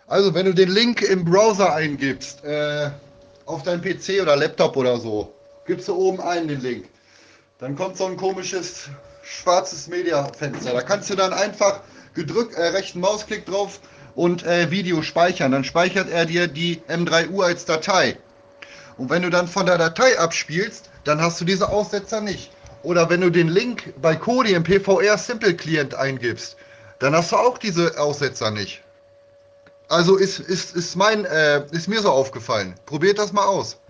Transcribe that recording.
Also, wenn du den Link im Browser eingibst, auf dein PC oder Laptop oder so, gibst du oben ein den Link. Dann kommt so ein komisches schwarzes Media-Fenster. Da kannst du dann einfach gedrückt, rechten Mausklick drauf und Video speichern. Dann speichert er dir die M3U als Datei. Und wenn du dann von der Datei abspielst, dann hast du diese Aussetzer nicht. Oder wenn du den Link bei Kodi im PVR Simple Client eingibst, dann hast du auch diese Aussetzer nicht. Also ist mir so aufgefallen. Probiert das mal aus.